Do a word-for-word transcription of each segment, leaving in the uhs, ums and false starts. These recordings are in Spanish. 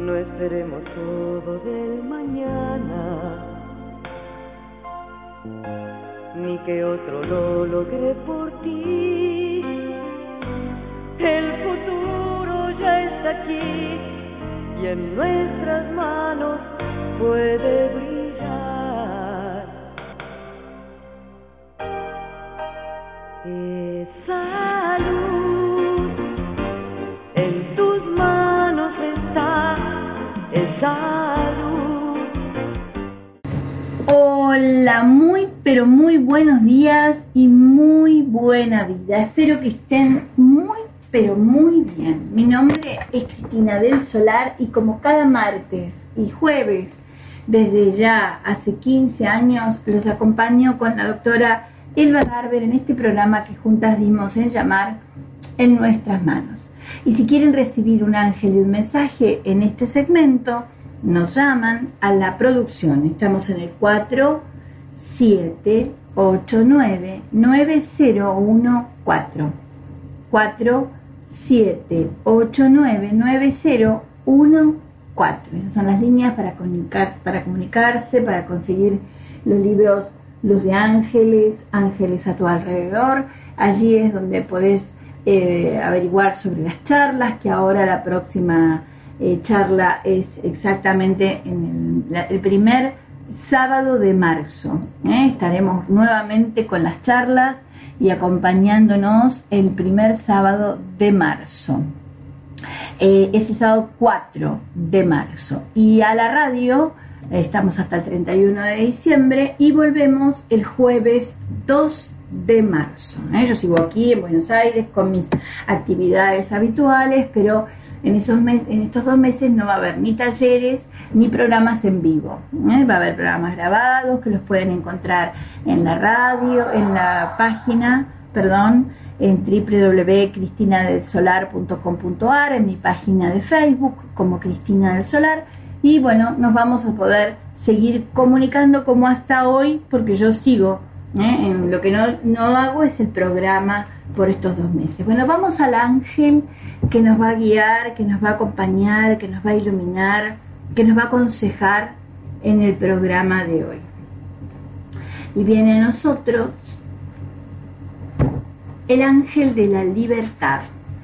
No esperemos todo del mañana, ni que otro lo logre por ti. El futuro ya está aquí y en nuestras manos puede brillar. Esa luz en tus manos está, esa luz. Hola, muy pero muy buenos días y muy buena vida. Espero que estén muy pero muy bien. Mi nombre es Cristina del Solar y como cada martes y jueves desde ya hace quince años los acompaño con la doctora Elba Garber en este programa que juntas dimos en llamar En Nuestras Manos. Y si quieren recibir un ángel y un mensaje en este segmento, nos llaman a la producción. Estamos en el cuatro siete ocho nueve nueve cero uno cuatro. cuatro siete ocho nueve nueve cero uno cuatro. Esas son las líneas para comunicar, para comunicarse, para conseguir los libros Luz de Ángeles, Ángeles a tu alrededor. Allí es donde podés eh, averiguar sobre las charlas, que ahora la próxima eh, charla es exactamente en el, la, el primer sábado de marzo. ¿eh? Estaremos nuevamente con las charlas y acompañándonos el primer sábado de marzo. Eh, ese sábado cuatro de marzo. Y a la radio estamos hasta el treinta y uno de diciembre y volvemos el jueves dos de marzo. ¿eh? Yo sigo aquí en Buenos Aires con mis actividades habituales, pero en, esos mes, en estos dos meses no va a haber ni talleres ni programas en vivo. ¿eh? Va a haber programas grabados que los pueden encontrar en la radio, en la página, perdón, en doble u doble u doble u punto cristina del solar punto com punto a r, en mi página de Facebook como Cristina del Solar. Y bueno, nos vamos a poder seguir comunicando como hasta hoy, porque yo sigo, ¿eh? en lo que no, no hago es el programa por estos dos meses. Bueno, vamos al ángel que nos va a guiar, que nos va a acompañar, que nos va a iluminar, que nos va a aconsejar en el programa de hoy. Y viene a nosotros el ángel de la libertad.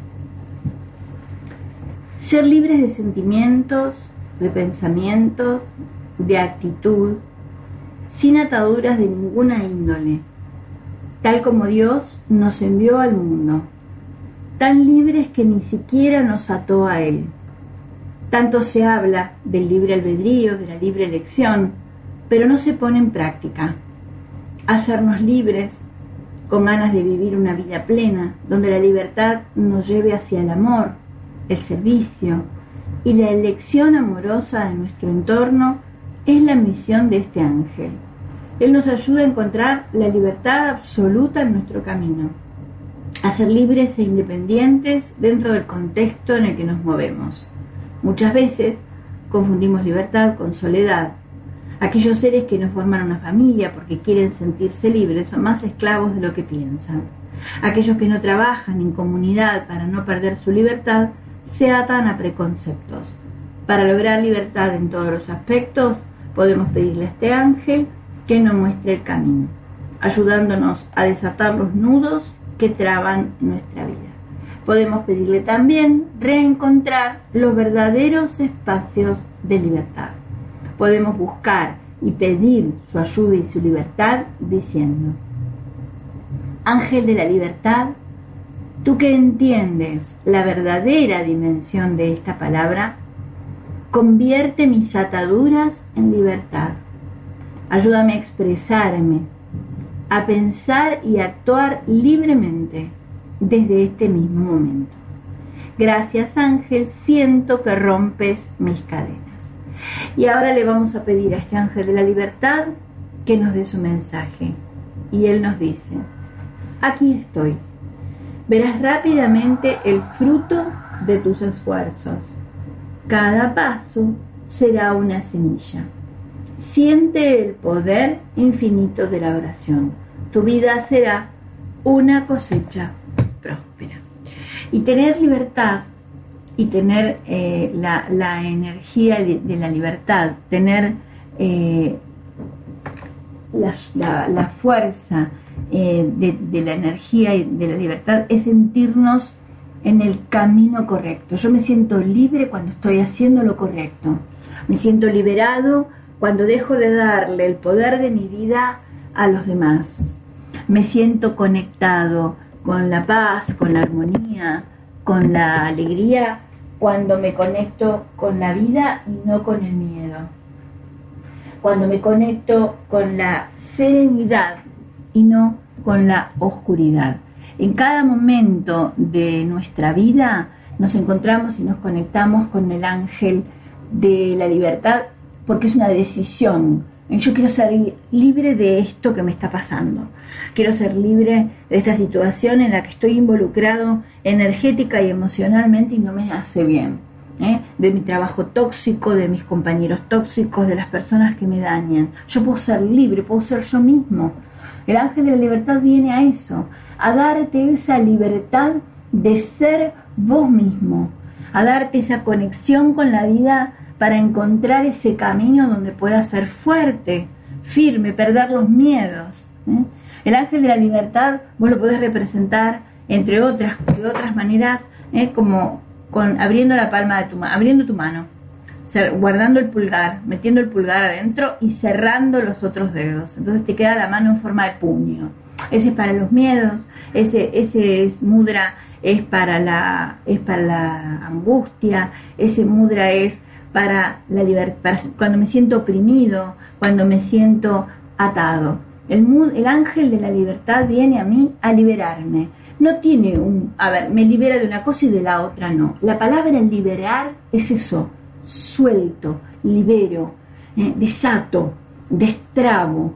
Ser libres de sentimientos, de pensamientos, de actitud, sin ataduras de ninguna índole, tal como Dios nos envió al mundo, tan libres que ni siquiera nos ató a Él. Tanto se habla del libre albedrío, de la libre elección, pero no se pone en práctica. Hacernos libres, con ganas de vivir una vida plena, donde la libertad nos lleve hacia el amor, el servicio y la elección amorosa de nuestro entorno, es la misión de este ángel. Él nos ayuda a encontrar la libertad absoluta en nuestro camino, a ser libres e independientes dentro del contexto en el que nos movemos. Muchas veces confundimos libertad con soledad. Aquellos seres que no forman una familia porque quieren sentirse libres son más esclavos de lo que piensan. Aquellos que no trabajan en comunidad para no perder su libertad se atan a preconceptos. Para lograr libertad en todos los aspectos, podemos pedirle a este ángel que nos muestre el camino, ayudándonos a desatar los nudos que traban nuestra vida. Podemos pedirle también reencontrar los verdaderos espacios de libertad. Podemos buscar y pedir su ayuda y su libertad diciendo: Ángel de la libertad, tú que entiendes la verdadera dimensión de esta palabra, convierte mis ataduras en libertad. Ayúdame a expresarme, a pensar y a actuar libremente desde este mismo momento. Gracias, ángel, siento que rompes mis cadenas. Y ahora le vamos a pedir a este ángel de la libertad que nos dé su mensaje. Y él nos dice: aquí estoy. Verás rápidamente el fruto de tus esfuerzos. Cada paso será una semilla. Siente el poder infinito de la oración. Tu vida será una cosecha próspera. Y tener libertad y tener eh, la, la energía de, de la libertad, tener eh, la, la, la fuerza eh, de, de la energía y de la libertad, es sentirnos en el camino correcto. Yo me siento libre cuando estoy haciendo lo correcto, me siento liberado cuando dejo de darle el poder de mi vida a los demás, me siento conectado con la paz, con la armonía, con la alegría, cuando me conecto con la vida y no con el miedo, cuando me conecto con la serenidad y no con la oscuridad. En cada momento de nuestra vida nos encontramos y nos conectamos con el ángel de la libertad, porque es una decisión. Yo quiero ser libre de esto que me está pasando. Quiero ser libre de esta situación en la que estoy involucrado energética y emocionalmente y no me hace bien. ¿eh? De mi trabajo tóxico, de mis compañeros tóxicos, de las personas que me dañan. Yo puedo ser libre, puedo ser yo mismo. El ángel de la libertad viene a eso, a darte esa libertad de ser vos mismo, a darte esa conexión con la vida para encontrar ese camino donde puedas ser fuerte, firme, perder los miedos. ¿eh? El ángel de la libertad vos lo podés representar entre otras, de otras maneras, ¿eh? como con abriendo la palma de tu mano, abriendo tu mano, guardando el pulgar, metiendo el pulgar adentro y cerrando los otros dedos. Entonces te queda la mano en forma de puño. Ese es para los miedos, ese, ese es mudra es para la, es para la angustia, ese mudra es para la libertad, cuando me siento oprimido, cuando me siento atado. El, el ángel de la libertad viene a mí a liberarme. No tiene un, a ver, me libera de una cosa y de la otra no. La palabra liberar es eso, suelto, libero, eh, desato, destrabo,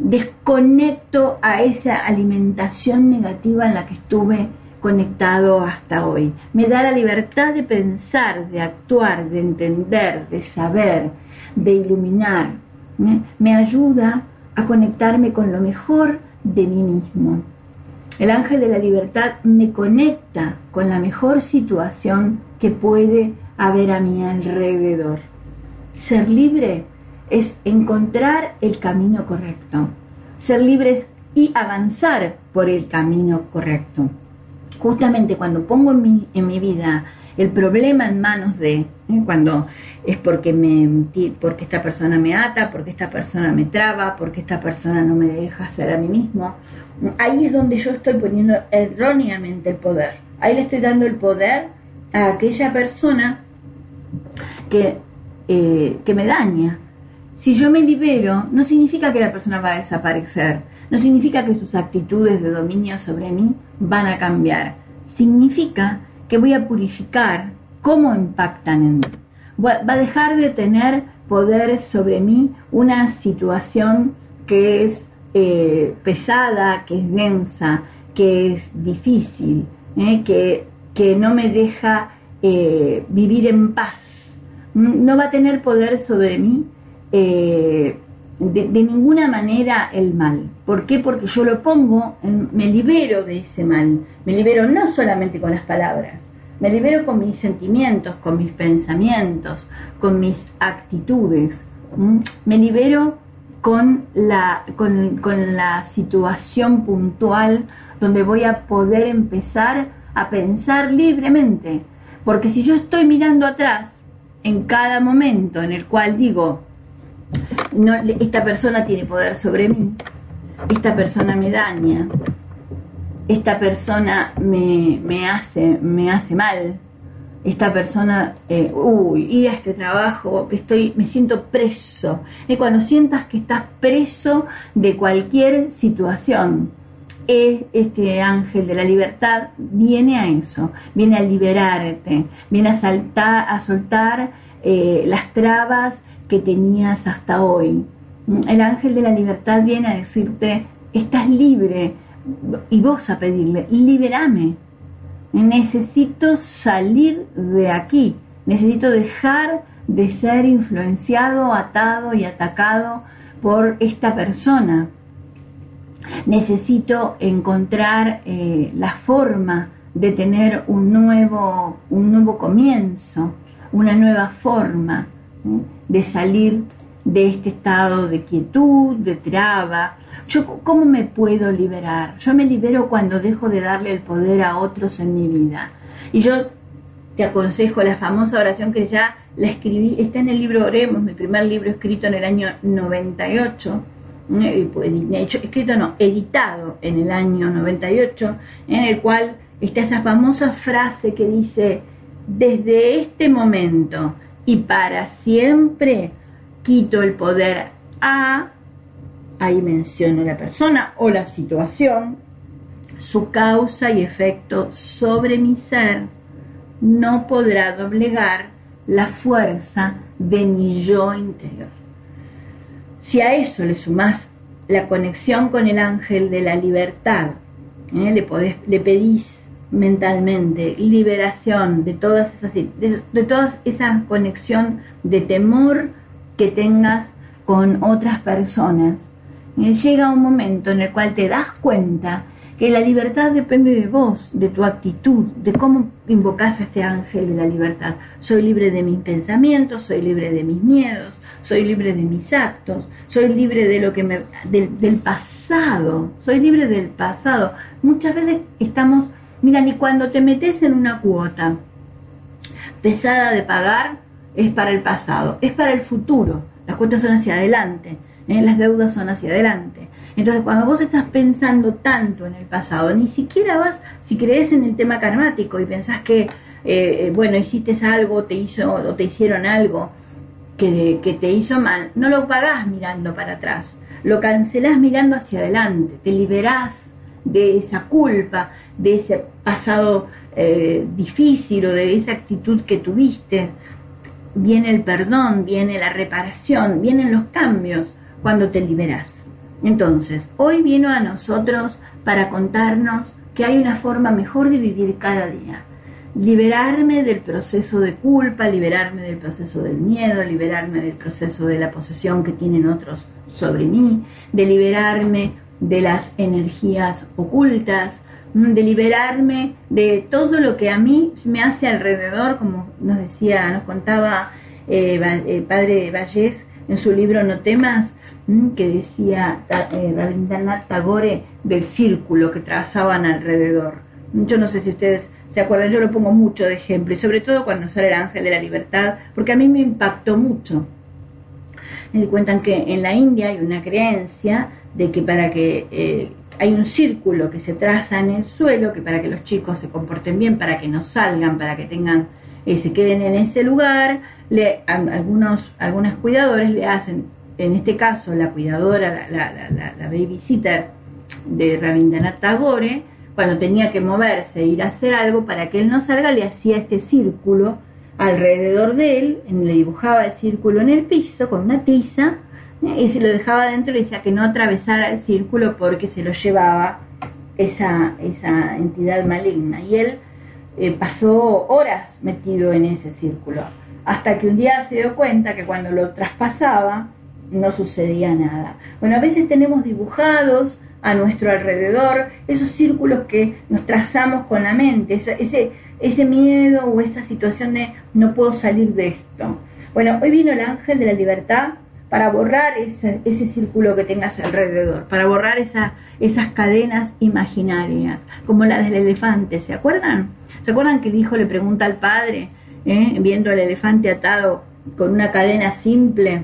desconecto a esa alimentación negativa en la que estuve conectado hasta hoy. Me da la libertad de pensar, de actuar, de entender, de saber, de iluminar. ¿eh? Me ayuda a conectarme con lo mejor de mí mismo. El ángel de la libertad me conecta con la mejor situación que puede haber a mi alrededor. Ser libre es encontrar el camino correcto. Ser libre es y avanzar por el camino correcto. Justamente cuando pongo en mi, en mi vida el problema en manos de, ¿eh? cuando es porque, me, porque esta persona me ata, porque esta persona me traba, porque esta persona no me deja ser a mí mismo, ahí es donde yo estoy poniendo erróneamente el poder. Ahí le estoy dando el poder a aquella persona que, eh, que me daña. Si yo me libero, no significa que la persona va a desaparecer, no significa que sus actitudes de dominio sobre mí van a cambiar. Significa que voy a purificar cómo impactan en mí. Va a dejar de tener poder sobre mí una situación que es eh, pesada, que es densa, que es difícil, eh, que, que no me deja eh, vivir en paz. No va a tener poder sobre mí eh, de, de ninguna manera el mal. ¿Por qué? Porque yo lo pongo, en, me libero de ese mal. Me libero no solamente con las palabras, me libero con mis sentimientos, con mis pensamientos, con mis actitudes. ¿Mm? Me libero con la, con, con la situación puntual donde voy a poder empezar a pensar libremente. Porque si yo estoy mirando atrás en cada momento en el cual digo, no, esta persona tiene poder sobre mí, esta persona me daña, esta persona me, me, hace, me hace mal, esta persona, eh, uy, ir a este trabajo, estoy, me siento preso. Y cuando sientas que estás preso de cualquier situación, este ángel de la libertad viene a eso, viene a liberarte, viene a, saltar, a soltar eh, las trabas que tenías hasta hoy. El ángel de la libertad viene a decirte, estás libre, y vos a pedirle, libérame, necesito salir de aquí, necesito dejar de ser influenciado, atado y atacado por esta persona, necesito encontrar eh, la forma de tener un nuevo, un nuevo comienzo, una nueva forma, ¿eh? de salir de este estado de quietud, de traba. Yo, ¿cómo me puedo liberar? Yo me libero cuando dejo de darle el poder a otros en mi vida. Y yo te aconsejo la famosa oración que ya la escribí, está en el libro Oremos, mi primer libro escrito en el año noventa y ocho, eh, hecho, escrito no, editado en el año noventa y ocho, en el cual está esa famosa frase que dice: desde este momento y para siempre quito el poder a, ahí menciono la persona o la situación, su causa y efecto sobre mi ser no podrá doblegar la fuerza de mi yo interior. Si a eso le sumás la conexión con el ángel de la libertad, ¿eh? le, podés, le pedís mentalmente liberación de todas esas, de, de toda esa conexión de temor que tengas con otras personas, ¿eh? llega un momento en el cual te das cuenta que la libertad depende de vos, de tu actitud, de cómo invocás a este ángel de la libertad. Soy libre de mis pensamientos, soy libre de mis miedos, soy libre de mis actos, soy libre de lo que me, del, del pasado, soy libre del pasado. Muchas veces estamos, mira, ni cuando te metes en una cuota pesada de pagar, es para el pasado, es para el futuro. Las cuotas son hacia adelante, ¿eh? Las deudas son hacia adelante. Entonces, cuando vos estás pensando tanto en el pasado, ni siquiera vas, si crees en el tema karmático y pensás que, eh, bueno, hiciste algo, te hizo o te hicieron algo que, que te hizo mal, no lo pagás mirando para atrás, lo cancelás mirando hacia adelante, te liberás de esa culpa, de ese pasado eh, difícil o de esa actitud que tuviste. Viene el perdón, viene la reparación, vienen los cambios cuando te liberás. Entonces, hoy vino a nosotros para contarnos que hay una forma mejor de vivir cada día. Liberarme del proceso de culpa, liberarme del proceso del miedo, liberarme del proceso de la posesión que tienen otros sobre mí, de liberarme de las energías ocultas, de liberarme de todo lo que a mí me hace alrededor, como nos decía, nos contaba eh, el padre Vallés en su libro No temas, que decía eh, Rabindranath Tagore del círculo que trazaban alrededor. Yo no sé si ustedes se acuerdan, yo lo pongo mucho de ejemplo, y sobre todo cuando sale el ángel de la libertad, porque a mí me impactó mucho. Me cuentan que en la India hay una creencia de que para que eh, hay un círculo que se traza en el suelo, que para que los chicos se comporten bien, para que no salgan, para que tengan eh, se queden en ese lugar, le, a, algunos algunos cuidadores le hacen, en este caso la cuidadora, la, la, la, la babysitter de Rabindranath Tagore, cuando tenía que moverse, ir a hacer algo, para que él no salga, le hacía este círculo alrededor de él, le dibujaba el círculo en el piso con una tiza, ¿eh? y se lo dejaba adentro y le decía que no atravesara el círculo porque se lo llevaba esa, esa entidad maligna. Y él eh, pasó horas metido en ese círculo, hasta que un día se dio cuenta que cuando lo traspasaba no sucedía nada. Bueno, a veces tenemos dibujados a nuestro alrededor esos círculos que nos trazamos con la mente, ese, ese, ese miedo o esa situación de no puedo salir de esto. Bueno, hoy vino el ángel de la libertad para borrar ese, ese círculo que tengas alrededor, para borrar esa, esas cadenas imaginarias, como la del elefante, ¿se acuerdan? ¿Se acuerdan que el hijo le pregunta al padre, eh, viendo al elefante atado con una cadena simple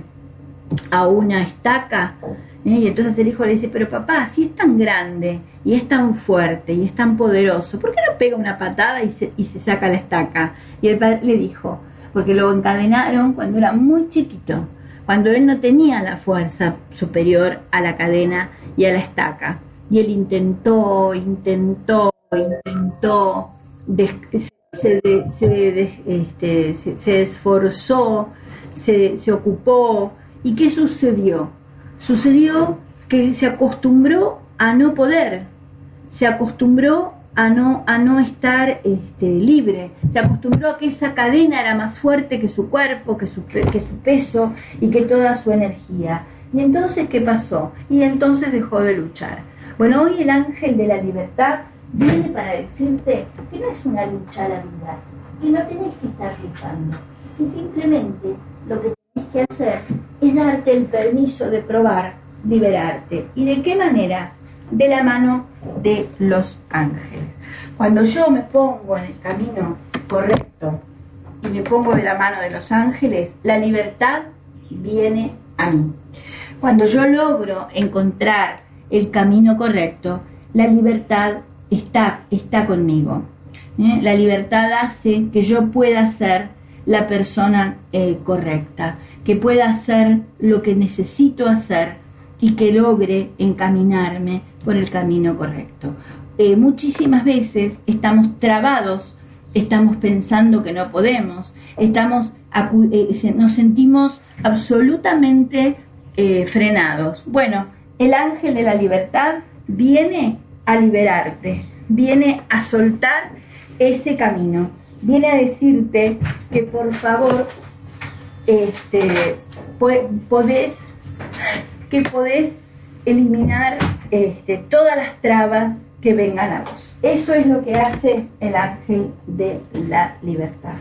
a una estaca? ¿Eh? Y entonces el hijo le dice, pero papá, si es tan grande y es tan fuerte y es tan poderoso, ¿por qué no pega una patada y se, y se saca la estaca? Y el padre le dijo, porque lo encadenaron cuando era muy chiquito, cuando él no tenía la fuerza superior a la cadena y a la estaca. Y él intentó, intentó, intentó, des, se, de, se, de, este, se, se esforzó, se, se ocupó. ¿Y qué sucedió? Sucedió que se acostumbró a no poder, se acostumbró a no, a no estar este, libre, se acostumbró a que esa cadena era más fuerte que su cuerpo, que su, que su peso y que toda su energía. ¿Y entonces qué pasó? Y entonces dejó de luchar. Bueno, hoy el ángel de la libertad viene para decirte que no es una lucha la vida, que no tenés que estar luchando, si simplemente lo que tenés que hacer es darte el permiso de probar, liberarte. ¿Y de qué manera? De la mano de los ángeles. Cuando yo me pongo en el camino correcto y me pongo de la mano de los ángeles, la libertad viene a mí. Cuando yo logro encontrar el camino correcto, la libertad está, está conmigo. ¿Eh? La libertad hace que yo pueda ser la persona eh, correcta, que pueda hacer lo que necesito hacer y que logre encaminarme por el camino correcto. Eh, muchísimas veces estamos trabados, estamos pensando que no podemos, estamos eh, nos sentimos absolutamente eh, frenados. Bueno, el ángel de la libertad viene a liberarte, viene a soltar ese camino, viene a decirte que por favor este, podés, que podés eliminar este, todas las trabas que vengan a vos. Eso es lo que hace el ángel de la libertad.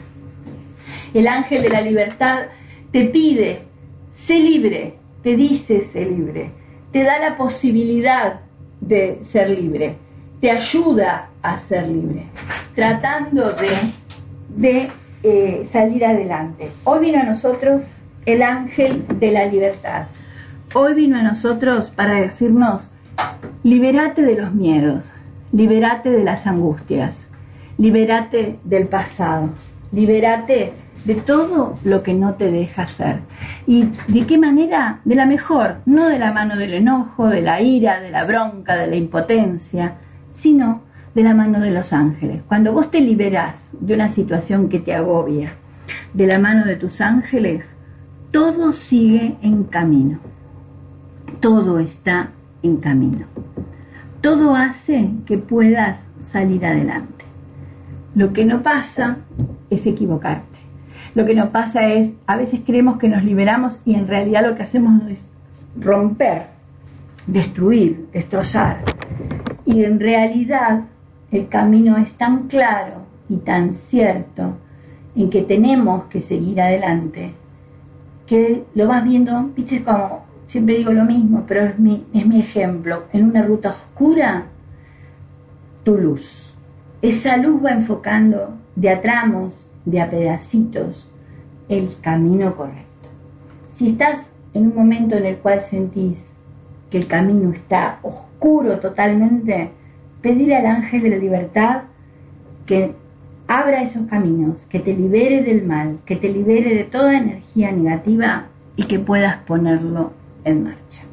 El ángel de la libertad te pide, sé libre, te dice, sé libre, te da la posibilidad de ser libre, te ayuda a ser libre, tratando de, de eh, salir adelante. Hoy vino a nosotros el ángel de la libertad. Hoy vino a nosotros para decirnos, liberate de los miedos, liberate de las angustias, liberate del pasado, liberate de todo lo que no te deja ser. ¿Y de qué manera? De la mejor, no de la mano del enojo, de la ira, de la bronca, de la impotencia, sino de la mano de los ángeles. Cuando vos te liberás de una situación que te agobia, de la mano de tus ángeles, todo sigue en camino. Todo está en camino. Todo hace que puedas salir adelante. Lo que no pasa es equivocarte. Lo que no pasa es, a veces creemos que nos liberamos y en realidad lo que hacemos es romper, destruir, destrozar. Y en realidad el camino es tan claro y tan cierto en que tenemos que seguir adelante, que lo vas viendo, viste, como siempre digo lo mismo, pero es mi, es mi ejemplo, en una ruta oscura, tu luz. Esa luz va enfocando de a tramos, de a pedacitos, el camino correcto. Si estás en un momento en el cual sentís que el camino está oscuro totalmente, pedir al ángel de la libertad que abra esos caminos, que te libere del mal, que te libere de toda energía negativa y que puedas ponerlo en marcha.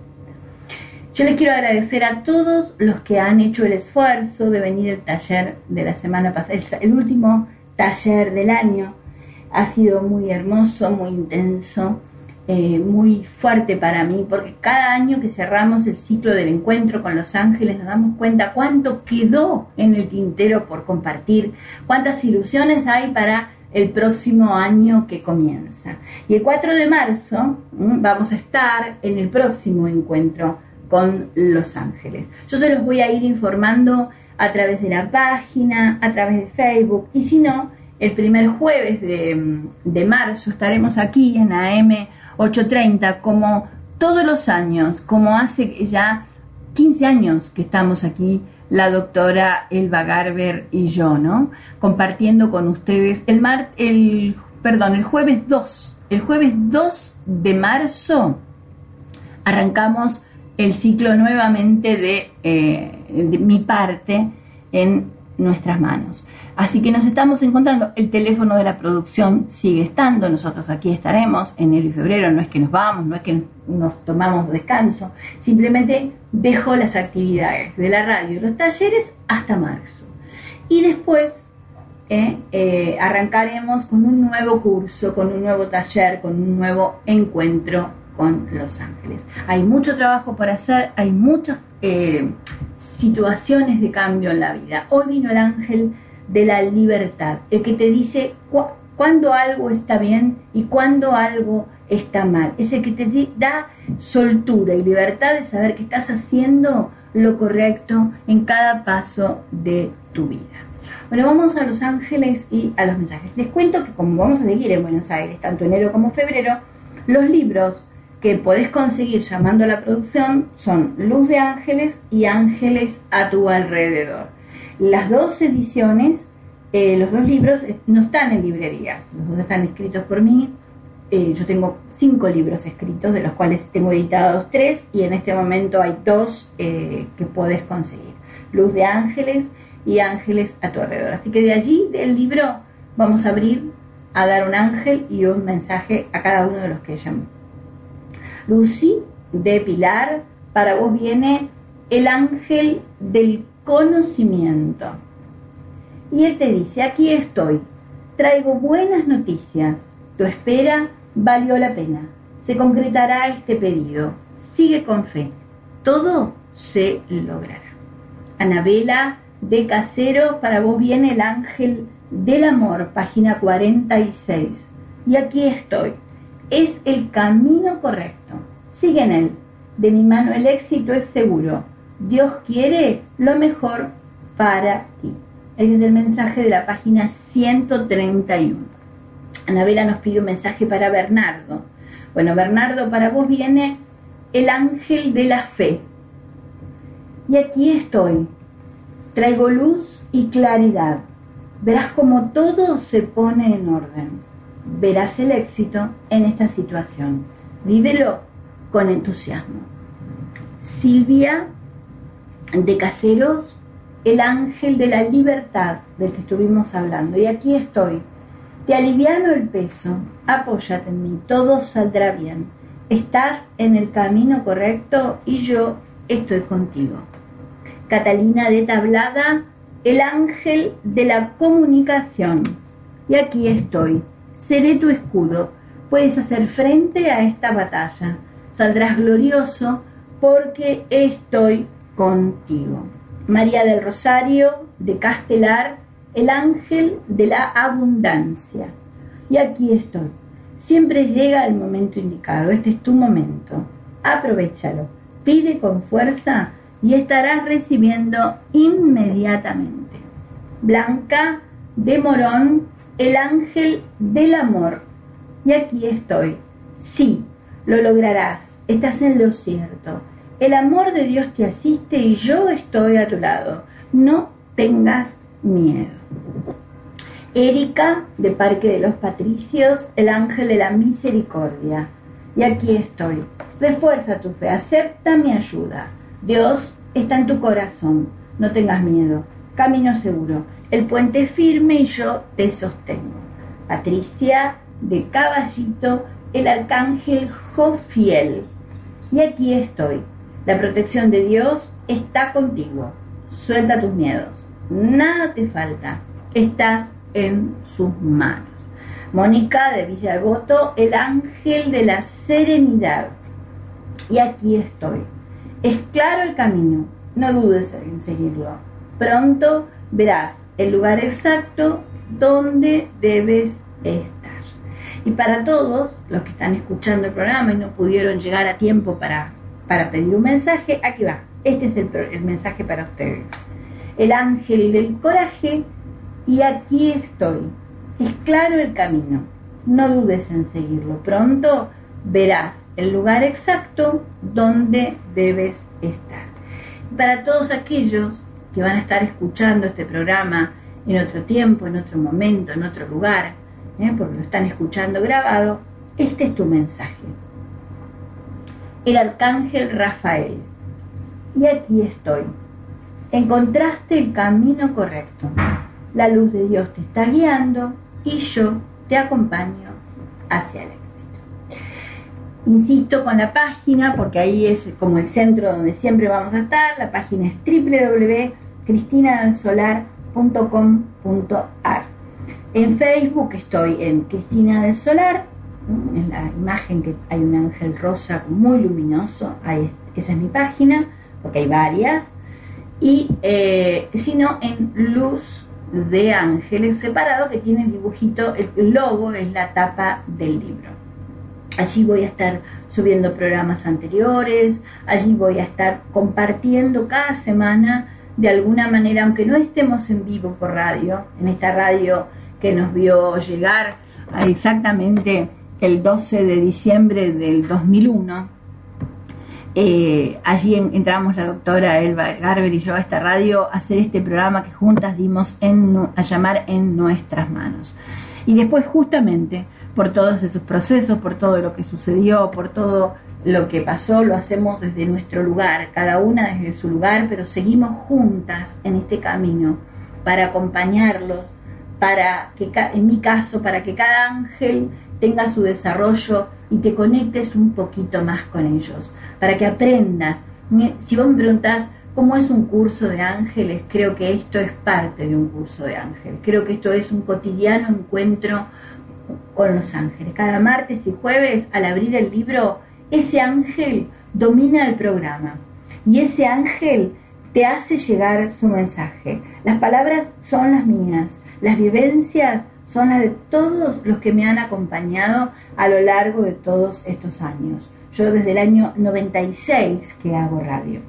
Yo les quiero agradecer a todos los que han hecho el esfuerzo de venir al taller de la semana pasada, el, el último taller del año. Ha sido muy hermoso, muy intenso, eh, muy fuerte para mí, porque cada año que cerramos el ciclo del encuentro con los ángeles nos damos cuenta cuánto quedó en el tintero por compartir, cuántas ilusiones hay para el próximo año que comienza. Y el cuatro de marzo ¿m? vamos a estar en el próximo encuentro con los ángeles. Yo se los voy a ir informando a través de la página, a través de Facebook, y si no, el primer jueves de, de marzo estaremos aquí en A M ochocientos treinta, como todos los años, como hace ya quince años que estamos aquí, la doctora Elba Garber y yo, ¿no? Compartiendo con ustedes el mar, el, perdón, el jueves dos, el jueves dos de marzo arrancamos el ciclo nuevamente de, eh, de mi parte en nuestras manos. Así que nos estamos encontrando, el teléfono de la producción sigue estando, nosotros aquí estaremos enero y febrero, no es que nos vamos, no es que nos tomamos descanso, simplemente dejo las actividades de la radio y los talleres hasta marzo. Y después eh, eh, arrancaremos con un nuevo curso, con un nuevo taller, con un nuevo encuentro con los ángeles. Hay mucho trabajo por hacer, hay muchas eh, situaciones de cambio en la vida. Hoy vino el ángel de la libertad, el que te dice cu cuando algo está bien y cuando algo está mal. Es el que te da soltura y libertad de saber que estás haciendo lo correcto en cada paso de tu vida. Bueno, vamos a los ángeles y a los mensajes. Les cuento que como vamos a seguir en Buenos Aires, tanto enero como febrero, los libros que podés conseguir llamando a la producción son Luz de Ángeles y Ángeles a tu alrededor. Las dos ediciones, eh, los dos libros no están en librerías, los dos están escritos por mí. Eh, yo tengo cinco libros escritos, de los cuales tengo editados tres, y en este momento hay dos eh, que podés conseguir. Luz de Ángeles y Ángeles a tu alrededor. Así que de allí, del libro, vamos a abrir a dar un ángel y un mensaje a cada uno de los que llaman. Lucy, de Pilar, para vos viene el ángel del conocimiento. Y él te dice, aquí estoy, traigo buenas noticias, tu espera valió la pena, se concretará este pedido, sigue con fe, todo se logrará. Anabela, de Casero, para vos viene el ángel del amor, página cuarenta y seis. Y aquí estoy, es el camino correcto, sigue en él, de mi mano el éxito es seguro, Dios quiere lo mejor para ti. Ese es el mensaje de la página ciento treinta y uno. Anabela nos pide un mensaje para Bernardo. Bueno, Bernardo, para vos viene el ángel de la fe. Y aquí estoy, traigo luz y claridad. Verás cómo todo se pone en orden. Verás el éxito en esta situación. Vívelo con entusiasmo. Silvia, de Caseros, el ángel de la libertad del que estuvimos hablando. Y aquí estoy. Te aliviano el peso, apóyate en mí, todo saldrá bien. Estás en el camino correcto y yo estoy contigo. Catalina, de Tablada, el ángel de la comunicación. Y aquí estoy, seré tu escudo, puedes hacer frente a esta batalla. Saldrás glorioso porque estoy contigo. María del Rosario, de Castelar, el ángel de la abundancia. Y aquí estoy. Siempre llega el momento indicado. Este es tu momento. Aprovechalo. Pide con fuerza y estarás recibiendo inmediatamente. Blanca, de Morón, el ángel del amor. Y aquí estoy. Sí, lo lograrás. Estás en lo cierto. El amor de Dios te asiste y yo estoy a tu lado. No tengas miedo. Erika, de Parque de los Patricios, el ángel de la misericordia. Y aquí estoy. Refuerza tu fe, acepta mi ayuda. Dios está en tu corazón. No tengas miedo. Camino seguro. El puente es firme y yo te sostengo. Patricia, de Caballito, el arcángel Jofiel. Y aquí estoy. La protección de Dios está contigo. Suelta tus miedos. Nada te falta. Estás en sus manos. Mónica, de Villalboto, el ángel de la serenidad. Y aquí estoy. Es claro el camino. No dudes en seguirlo. Pronto verás el lugar exacto donde debes estar. Y para todos los que están escuchando el programa y no pudieron llegar a tiempo para, para pedir un mensaje, aquí va. Este es el, el mensaje para ustedes. El ángel del coraje, y aquí estoy. Es claro el camino. No dudes en seguirlo. Pronto verás el lugar exacto donde debes estar. Y para todos aquellos que van a estar escuchando este programa en otro tiempo, en otro momento, en otro lugar, ¿eh? porque lo están escuchando grabado, este es tu mensaje. El arcángel Rafael. Y aquí estoy. Encontraste el camino correcto. La luz de Dios te está guiando y yo te acompaño hacia el éxito. Insisto con la página, porque ahí es como el centro donde siempre vamos a estar. La página es doble u doble u doble u punto cristina del solar punto com punto a r. En Facebook estoy en Cristina del Solar. En la imagen que hay un ángel rosa muy luminoso. Ahí, esa es mi página, porque hay varias. Y eh, si no, en Luz de ángeles separado que tiene el dibujito, el logo es la tapa del libro. Allí voy a estar subiendo programas anteriores, allí voy a estar compartiendo cada semana de alguna manera, aunque no estemos en vivo por radio, en esta radio que nos vio llegar a exactamente el doce de diciembre del dos mil uno. Eh, allí en, entramos la doctora Elba Garber y yo a esta radio a hacer este programa que juntas dimos en, a llamar En Nuestras Manos. Y después, justamente por todos esos procesos, por todo lo que sucedió, por todo lo que pasó, lo hacemos desde nuestro lugar, cada una desde su lugar, pero seguimos juntas en este camino para acompañarlos, para que, en mi caso, para que cada ángel tenga su desarrollo y te conectes un poquito más con ellos, para que aprendas. Si vos me preguntás cómo es un curso de ángeles, creo que esto es parte de un curso de ángeles, creo que esto es un cotidiano encuentro con los ángeles. Cada martes y jueves, al abrir el libro, ese ángel domina el programa y ese ángel te hace llegar su mensaje. Las palabras son las mías, las vivencias son las de todos los que me han acompañado a lo largo de todos estos años. Yo desde el año noventa y seis que hago radio,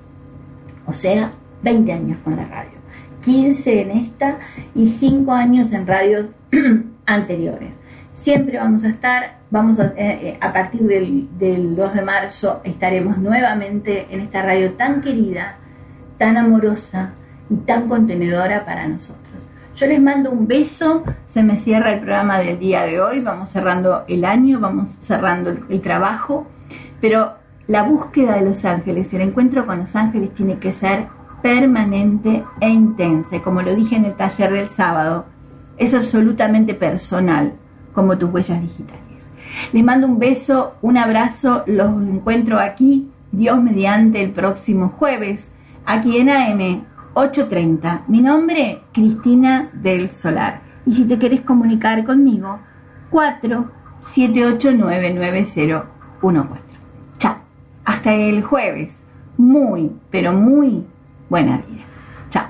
o sea, veinte años con la radio, quince en esta y cinco años en radios anteriores. Siempre vamos a estar, vamos a, eh, a partir del, del dos de marzo estaremos nuevamente en esta radio tan querida, tan amorosa y tan contenedora para nosotros. Yo les mando un beso, se me cierra el programa del día de hoy, vamos cerrando el año, vamos cerrando el, el trabajo, pero la búsqueda de los ángeles, el encuentro con los ángeles tiene que ser permanente e intensa, y como lo dije en el taller del sábado, es absolutamente personal, como tus huellas digitales. Les mando un beso, un abrazo, los encuentro aquí, Dios mediante, el próximo jueves, aquí en A M ocho treinta. Mi nombre, Cristina del Solar. Y si te querés comunicar conmigo, cuatro siete ocho nueve nueve cero uno cuatro. Chao. Hasta el jueves. Muy, pero muy buena vida. Chao.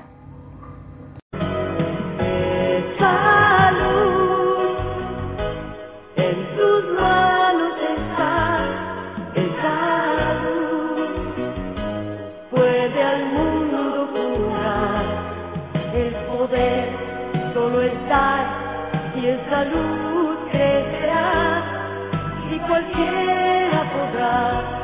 Y esa luz crecerá y cualquiera podrá